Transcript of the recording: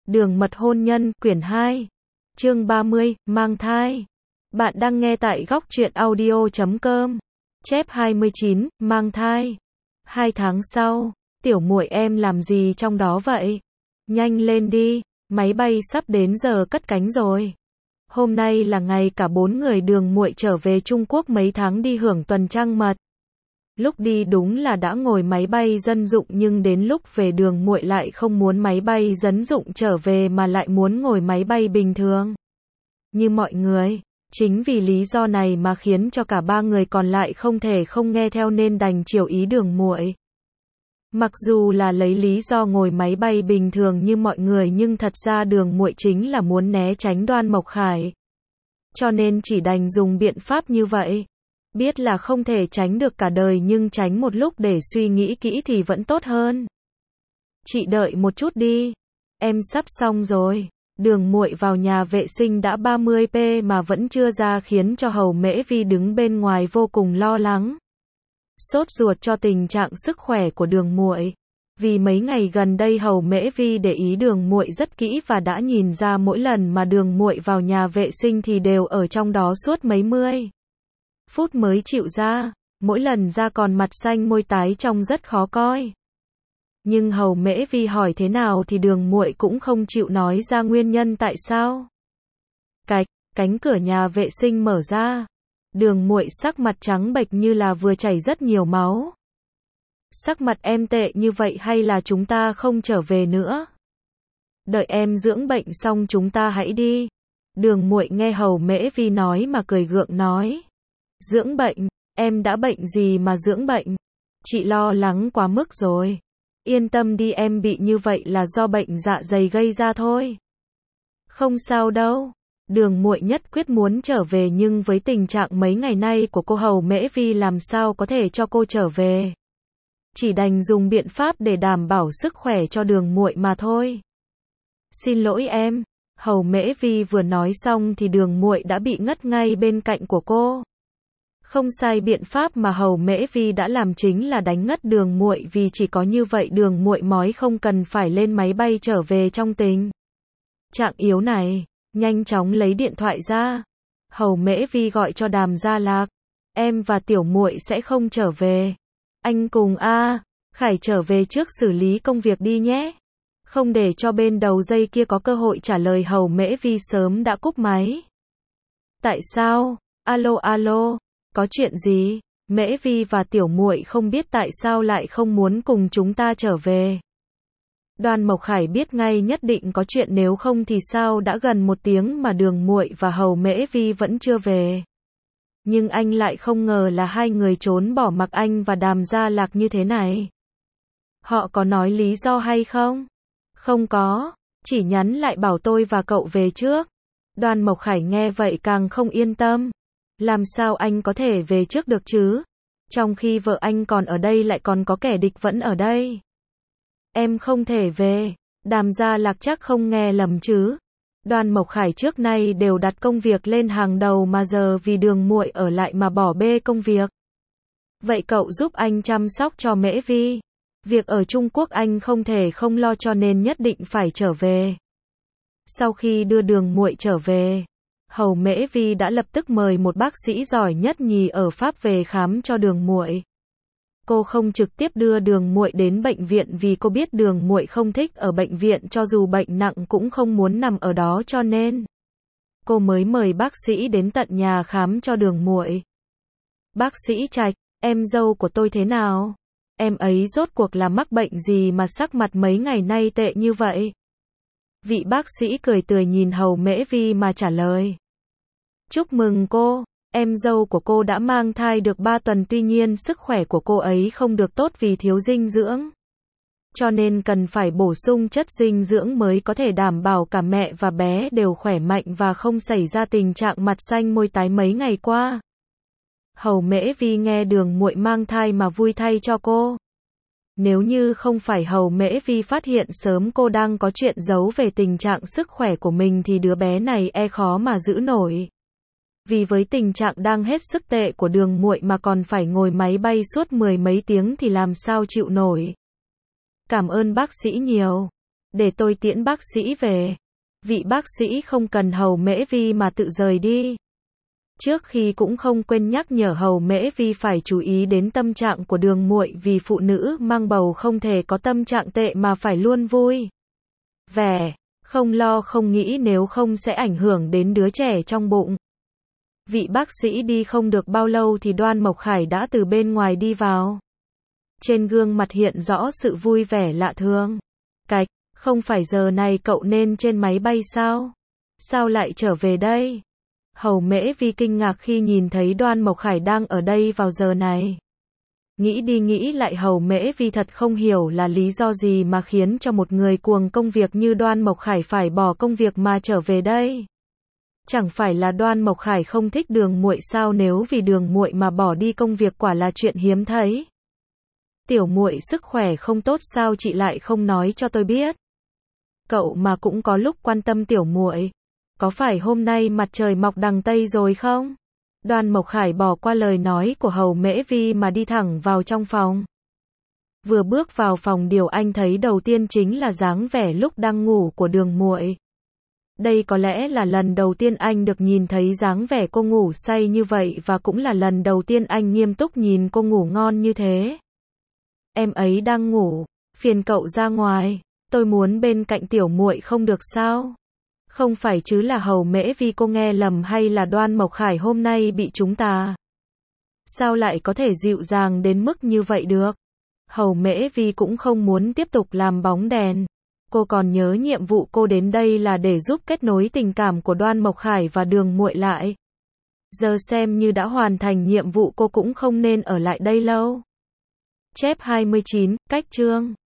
Đường mật hôn nhân, quyển 2. Chương 30, mang thai. Bạn đang nghe tại góc truyện audio.com. Chép 29, mang thai. 2 tháng sau, tiểu muội em làm gì trong đó vậy? Nhanh lên đi, máy bay sắp đến giờ cất cánh rồi. Hôm nay là ngày cả 4 người Đường muội trở về Trung Quốc mấy tháng đi hưởng tuần trăng mật. Lúc đi đúng là đã ngồi máy bay dân dụng nhưng đến lúc về Đường muội lại không muốn máy bay dân dụng trở về mà lại muốn ngồi máy bay bình thường. Như mọi người, chính vì lý do này mà khiến cho cả 3 người còn lại không thể không nghe theo nên đành chiều ý Đường muội. Mặc dù là lấy lý do ngồi máy bay bình thường như mọi người nhưng thật ra Đường muội chính là muốn né tránh Đoan Mộc Khải. Cho nên chỉ đành dùng biện pháp như vậy. Biết là không thể tránh được cả đời nhưng tránh một lúc để suy nghĩ kỹ thì vẫn tốt hơn. Chị đợi một chút đi. Em sắp xong rồi. Đường muội vào nhà vệ sinh đã 30p mà vẫn chưa ra khiến cho Hầu Mễ Vi đứng bên ngoài vô cùng lo lắng. Sốt ruột cho tình trạng sức khỏe của Đường muội. Vì mấy ngày gần đây Hầu Mễ Vi để ý Đường muội rất kỹ và đã nhìn ra mỗi lần mà Đường muội vào nhà vệ sinh thì đều ở trong đó suốt mấy mươi phút mới chịu ra, mỗi lần ra còn mặt xanh môi tái trông rất khó coi. Nhưng Hầu Mễ Vi hỏi thế nào thì Đường muội cũng không chịu nói ra nguyên nhân tại sao. Cạch, cánh cửa nhà vệ sinh mở ra. Đường muội sắc mặt trắng bệch như là vừa chảy rất nhiều máu. Sắc mặt em tệ như vậy hay là chúng ta không trở về nữa? Đợi em dưỡng bệnh xong chúng ta hãy đi. Đường muội nghe Hầu Mễ Vi nói mà cười gượng nói. Dưỡng bệnh, em đã bệnh gì mà dưỡng bệnh? Chị lo lắng quá mức rồi. Yên tâm đi, em bị như vậy là do bệnh dạ dày gây ra thôi. Không sao đâu. Đường muội nhất quyết muốn trở về nhưng với tình trạng mấy ngày nay của cô Hầu Mễ Vi làm sao có thể cho cô trở về. Chỉ đành dùng biện pháp để đảm bảo sức khỏe cho Đường muội mà thôi. Xin lỗi em. Hầu Mễ Vi vừa nói xong thì Đường muội đã bị ngất ngay bên cạnh của cô. Không sai, biện pháp mà Hầu Mễ Vi đã làm chính là đánh ngất Đường muội, vì chỉ có như vậy Đường muội mới không cần phải lên máy bay trở về trong tình trạng yếu này. Nhanh chóng lấy điện thoại ra. Hầu Mễ Vi gọi cho Đàm Gia Lạc. Em và tiểu muội sẽ không trở về. Anh cùng Khải trở về trước xử lý công việc đi nhé. Không để cho bên đầu dây kia có cơ hội trả lời, Hầu Mễ Vi sớm đã cúp máy. Tại sao? Alo, có chuyện gì? Mễ Vi và tiểu muội không biết tại sao lại không muốn cùng chúng ta trở về. Đoan Mộc Khải biết ngay nhất định có chuyện, nếu không thì sao đã gần 1 tiếng mà Đường muội và Hầu Mễ Vi vẫn chưa về. Nhưng anh lại không ngờ là hai người trốn bỏ mặc anh và Đàm Gia Lạc như thế này. Họ có nói lý do hay không? Không có, chỉ nhắn lại bảo tôi và cậu về trước. Đoan Mộc Khải nghe vậy càng không yên tâm. Làm sao anh có thể về trước được chứ? Trong khi vợ anh còn ở đây lại còn có kẻ địch vẫn ở đây. Em không thể về. Đàm Gia Lạc chắc không nghe lầm chứ? Đoan Mộc Khải trước nay đều đặt công việc lên hàng đầu mà giờ vì Đường muội ở lại mà bỏ bê công việc. Vậy cậu giúp anh chăm sóc cho Mễ Vi. Việc ở Trung Quốc anh không thể không lo cho nên nhất định phải trở về. Sau khi đưa Đường muội trở về, Hầu Mễ Vi đã lập tức mời một bác sĩ giỏi nhất nhì ở Pháp về khám cho Đường muội. Cô không trực tiếp đưa Đường muội đến bệnh viện vì cô biết Đường muội không thích ở bệnh viện, cho dù bệnh nặng cũng không muốn nằm ở đó, cho nên cô mới mời bác sĩ đến tận nhà khám cho Đường muội. Bác sĩ Trạch, em dâu của tôi thế nào? Em ấy rốt cuộc là mắc bệnh gì mà sắc mặt mấy ngày nay tệ như vậy? Vị bác sĩ cười tươi nhìn Hầu Mễ Vi mà trả lời. Chúc mừng cô, em dâu của cô đã mang thai được 3 tuần, tuy nhiên sức khỏe của cô ấy không được tốt vì thiếu dinh dưỡng. Cho nên cần phải bổ sung chất dinh dưỡng mới có thể đảm bảo cả mẹ và bé đều khỏe mạnh và không xảy ra tình trạng mặt xanh môi tái mấy ngày qua. Hầu Mễ Vi nghe Đường muội mang thai mà vui thay cho cô. Nếu như không phải Hầu Mễ Vi phát hiện sớm cô đang có chuyện giấu về tình trạng sức khỏe của mình thì đứa bé này khó mà giữ nổi. Vì với tình trạng đang hết sức tệ của Đường muội mà còn phải ngồi máy bay suốt 10 mấy tiếng thì làm sao chịu nổi. Cảm ơn bác sĩ nhiều. Để tôi tiễn bác sĩ về. Vị bác sĩ không cần Hầu Mễ Vi mà tự rời đi. Trước khi cũng không quên nhắc nhở Hầu Mễ Vi phải chú ý đến tâm trạng của Đường Muội, vì phụ nữ mang bầu không thể có tâm trạng tệ mà phải luôn vui vẻ, không lo không nghĩ, nếu không sẽ ảnh hưởng đến đứa trẻ trong bụng. Vị bác sĩ đi không được bao lâu thì Đoan Mộc Khải đã từ bên ngoài đi vào. Trên gương mặt hiện rõ sự vui vẻ lạ thường. Cạch, không phải giờ này cậu nên trên máy bay sao? Sao lại trở về đây? Hầu Mễ Vi kinh ngạc khi nhìn thấy Đoan Mộc Khải đang ở đây vào giờ này. Nghĩ đi nghĩ lại, Hầu Mễ Vi thật không hiểu là lý do gì mà khiến cho một người cuồng công việc như Đoan Mộc Khải phải bỏ công việc mà trở về đây. Chẳng phải là Đoan Mộc Khải không thích Đường Muội sao? Nếu vì Đường Muội mà bỏ đi công việc quả là chuyện hiếm thấy. Tiểu muội sức khỏe không tốt sao chị lại không nói cho tôi biết? Cậu mà cũng có lúc quan tâm tiểu muội. Có phải hôm nay mặt trời mọc đằng Tây rồi không? Đoan Mộc Khải bỏ qua lời nói của Hầu Mễ Vi mà đi thẳng vào trong phòng. Vừa bước vào phòng, điều anh thấy đầu tiên chính là dáng vẻ lúc đang ngủ của Đường Muội. Đây có lẽ là lần đầu tiên anh được nhìn thấy dáng vẻ cô ngủ say như vậy, và cũng là lần đầu tiên anh nghiêm túc nhìn cô ngủ ngon như thế. Em ấy đang ngủ, phiền cậu ra ngoài, tôi muốn bên cạnh tiểu muội không được sao? Không phải chứ? Là Hầu Mễ Vi, cô nghe lầm hay là Đoan Mộc Khải hôm nay bị trúng tà? Sao lại có thể dịu dàng đến mức như vậy được? Hầu Mễ Vi cũng không muốn tiếp tục làm bóng đèn. Cô còn nhớ nhiệm vụ cô đến đây là để giúp kết nối tình cảm của Đoan Mộc Khải và Đường Muội lại. Giờ xem như đã hoàn thành nhiệm vụ, cô cũng không nên ở lại đây lâu. Chép 29, cách chương